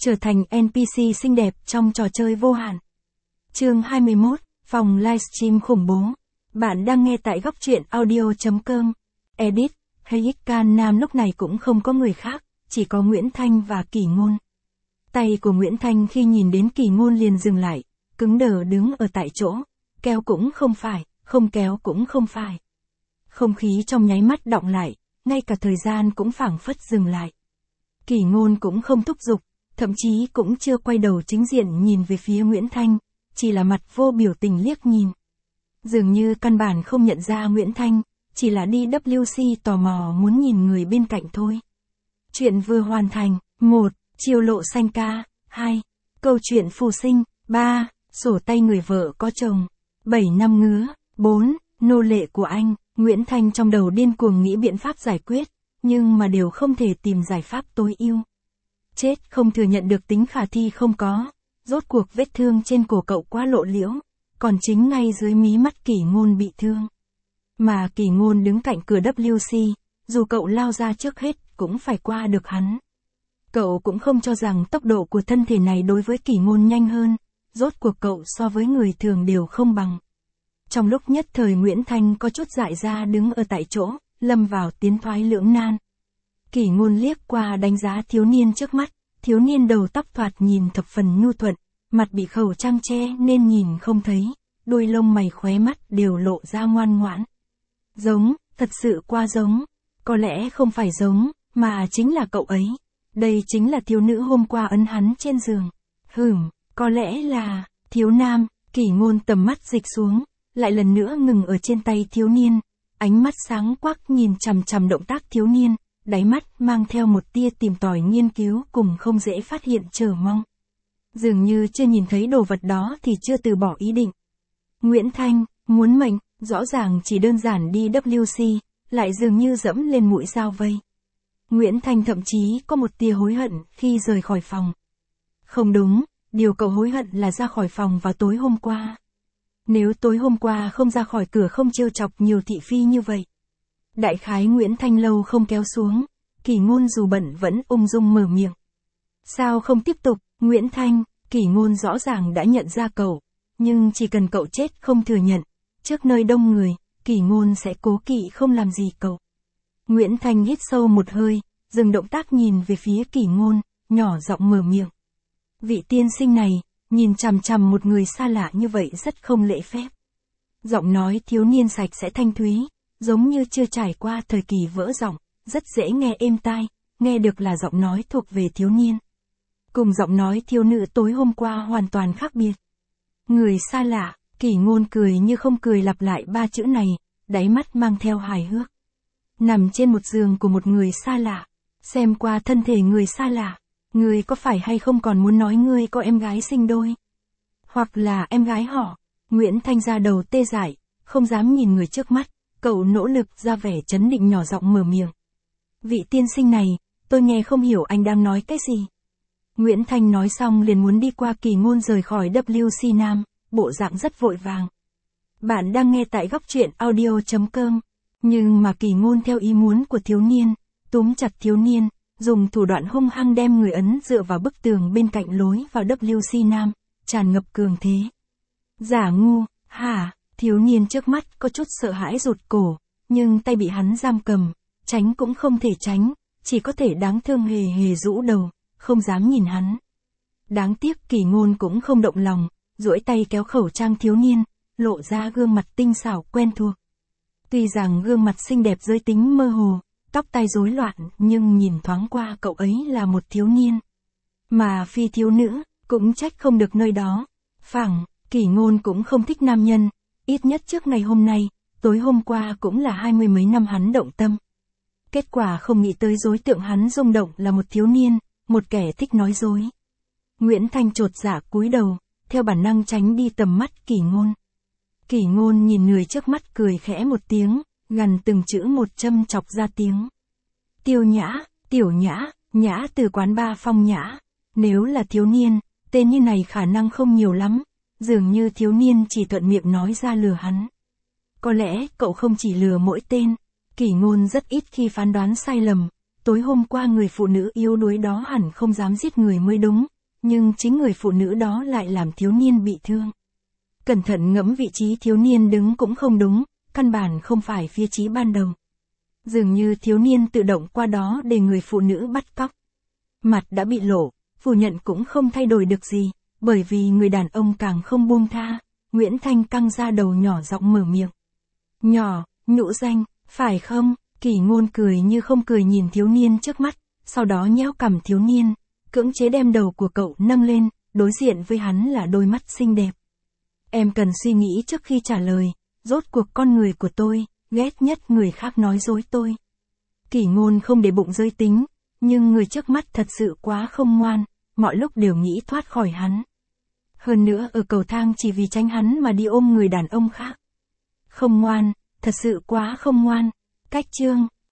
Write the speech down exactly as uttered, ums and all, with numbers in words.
trở thành en pê xê xinh đẹp trong trò chơi vô hạn. Chương hai mươi mốt, phòng livestream khủng bố. Bạn đang nghe tại góc truyện audio chấm com. Edit, hay Can Nam lúc này cũng không có người khác, chỉ có Nguyễn Thanh và Kỷ Ngôn. Tay của Nguyễn Thanh khi nhìn đến Kỷ Ngôn liền dừng lại, cứng đờ đứng ở tại chỗ, kéo cũng không phải, không kéo cũng không phải. Không khí trong nháy mắt đọng lại, ngay cả thời gian cũng phảng phất dừng lại. Kỷ Ngôn cũng không thúc giục, thậm chí cũng chưa quay đầu chính diện nhìn về phía Nguyễn Thanh, chỉ là mặt vô biểu tình liếc nhìn. Dường như căn bản không nhận ra Nguyễn Thanh, chỉ là đi vê kép xê tò mò muốn nhìn người bên cạnh thôi. Chuyện vừa hoàn thành. một. Chiêu lộ xanh ca. hai. Câu chuyện phù sinh. ba. Sổ tay người vợ có chồng. bảy năm ngứa. bốn. Nô lệ của anh. Nguyễn Thanh trong đầu điên cuồng nghĩ biện pháp giải quyết, nhưng mà đều không thể tìm giải pháp tối ưu. Chết không thừa nhận được tính khả thi không có, rốt cuộc vết thương trên cổ cậu quá lộ liễu, còn chính ngay dưới mí mắt Kỷ Ngôn bị thương. Mà Kỷ Ngôn đứng cạnh cửa vê kép xê, dù cậu lao ra trước hết cũng phải qua được hắn. Cậu cũng không cho rằng tốc độ của thân thể này đối với Kỷ Ngôn nhanh hơn, rốt cuộc cậu so với người thường đều không bằng. Trong lúc nhất thời Nguyễn Thanh có chút dại ra đứng ở tại chỗ, lâm vào tiến thoái lưỡng nan. Kỷ Ngôn liếc qua đánh giá thiếu niên trước mắt, thiếu niên đầu tóc thoạt nhìn thập phần nhu thuận, mặt bị khẩu trang che nên nhìn không thấy, đôi lông mày khóe mắt đều lộ ra ngoan ngoãn. Giống, thật sự quá giống, có lẽ không phải giống, mà chính là cậu ấy. Đây chính là thiếu nữ hôm qua ấn hắn trên giường. Hửm, có lẽ là, thiếu nam. Kỷ Ngôn tầm mắt dịch xuống, lại lần nữa ngừng ở trên tay thiếu niên, ánh mắt sáng quắc nhìn chằm chằm động tác thiếu niên, đáy mắt mang theo một tia tìm tòi nghiên cứu cùng không dễ phát hiện chờ mong. Dường như chưa nhìn thấy đồ vật đó thì chưa từ bỏ ý định. Nguyễn Thanh, muốn mệnh, rõ ràng chỉ đơn giản đi vê kép xê, lại dường như dẫm lên mũi dao vây. Nguyễn Thanh thậm chí có một tia hối hận khi rời khỏi phòng. Không đúng, điều cậu hối hận là ra khỏi phòng vào tối hôm qua. Nếu tối hôm qua không ra khỏi cửa không trêu chọc nhiều thị phi như vậy. Đại khái Nguyễn Thanh lâu không kéo xuống, Kỷ Ngôn dù bận vẫn ung dung mở miệng. Sao không tiếp tục, Nguyễn Thanh, Kỷ Ngôn rõ ràng đã nhận ra cậu, nhưng chỉ cần cậu chết không thừa nhận, trước nơi đông người, Kỷ Ngôn sẽ cố kỵ không làm gì cậu. Nguyễn Thanh hít sâu một hơi, dừng động tác nhìn về phía Kỷ Ngôn, nhỏ giọng mở miệng. Vị tiên sinh này, nhìn chằm chằm một người xa lạ như vậy rất không lễ phép. Giọng nói thiếu niên sạch sẽ thanh thúy, giống như chưa trải qua thời kỳ vỡ giọng, rất dễ nghe êm tai, nghe được là giọng nói thuộc về thiếu niên. Cùng giọng nói thiếu nữ tối hôm qua hoàn toàn khác biệt. Người xa lạ, Kỷ Ngôn cười như không cười lặp lại ba chữ này, đáy mắt mang theo hài hước. Nằm trên một giường của một người xa lạ, xem qua thân thể người xa lạ, người có phải hay không còn muốn nói người có em gái sinh đôi? Hoặc là em gái họ? Nguyễn Thanh ra đầu tê dại, không dám nhìn người trước mắt, cậu nỗ lực ra vẻ trấn định nhỏ giọng mở miệng. Vị tiên sinh này, tôi nghe không hiểu anh đang nói cái gì. Nguyễn Thanh nói xong liền muốn đi qua Kỷ Ngôn rời khỏi vê kép xê Nam, bộ dạng rất vội vàng. Bạn đang nghe tại góc truyện audio chấm com. Nhưng mà Kỷ Ngôn theo ý muốn của thiếu niên, túm chặt thiếu niên, dùng thủ đoạn hung hăng đem người ấn dựa vào bức tường bên cạnh lối vào vê kép xê Nam, tràn ngập cường thế. Giả ngu, hả, thiếu niên trước mắt có chút sợ hãi rụt cổ, nhưng tay bị hắn giam cầm, tránh cũng không thể tránh, chỉ có thể đáng thương hề hề rũ đầu, không dám nhìn hắn. Đáng tiếc Kỷ Ngôn cũng không động lòng, duỗi tay kéo khẩu trang thiếu niên, lộ ra gương mặt tinh xảo quen thuộc. Tuy rằng gương mặt xinh đẹp giới tính mơ hồ, tóc tai rối loạn, nhưng nhìn thoáng qua cậu ấy là một thiếu niên. Mà phi thiếu nữ, cũng trách không được nơi đó. Phẳng, Kỷ Ngôn cũng không thích nam nhân, ít nhất trước ngày hôm nay, tối hôm qua cũng là hai mươi mấy năm hắn động tâm. Kết quả không nghĩ tới đối tượng hắn rung động là một thiếu niên, một kẻ thích nói dối. Nguyễn Thanh chột dạ cúi đầu, theo bản năng tránh đi tầm mắt Kỷ Ngôn. Kỷ Ngôn nhìn người trước mắt cười khẽ một tiếng, gằn từng chữ một châm chọc ra tiếng. Tiêu Nhã, Tiểu Nhã, Nhã từ quán ba Phong Nhã. Nếu là thiếu niên, tên như này khả năng không nhiều lắm, dường như thiếu niên chỉ thuận miệng nói ra lừa hắn. Có lẽ cậu không chỉ lừa mỗi tên, Kỷ Ngôn rất ít khi phán đoán sai lầm, tối hôm qua người phụ nữ yếu đuối đó hẳn không dám giết người mới đúng, nhưng chính người phụ nữ đó lại làm thiếu niên bị thương. Cẩn thận ngẫm vị trí thiếu niên đứng cũng không đúng, căn bản không phải phía trí ban đầu. Dường như thiếu niên tự động qua đó để người phụ nữ bắt cóc. Mặt đã bị lộ, phủ nhận cũng không thay đổi được gì, bởi vì người đàn ông càng không buông tha. Nguyễn Thanh căng ra đầu nhỏ giọng mở miệng. Nhỏ, nhũ danh, phải không? Kỷ Ngôn cười như không cười nhìn thiếu niên trước mắt, sau đó nhéo cằm thiếu niên, cưỡng chế đem đầu của cậu nâng lên, đối diện với hắn là đôi mắt xinh đẹp. Em cần suy nghĩ trước khi trả lời, rốt cuộc con người của tôi, ghét nhất người khác nói dối tôi. Kỷ Ngôn không để bụng giới tính, nhưng người trước mắt thật sự quá không ngoan, mọi lúc đều nghĩ thoát khỏi hắn. Hơn nữa ở cầu thang chỉ vì tránh hắn mà đi ôm người đàn ông khác. Không ngoan, thật sự quá không ngoan. Cách chương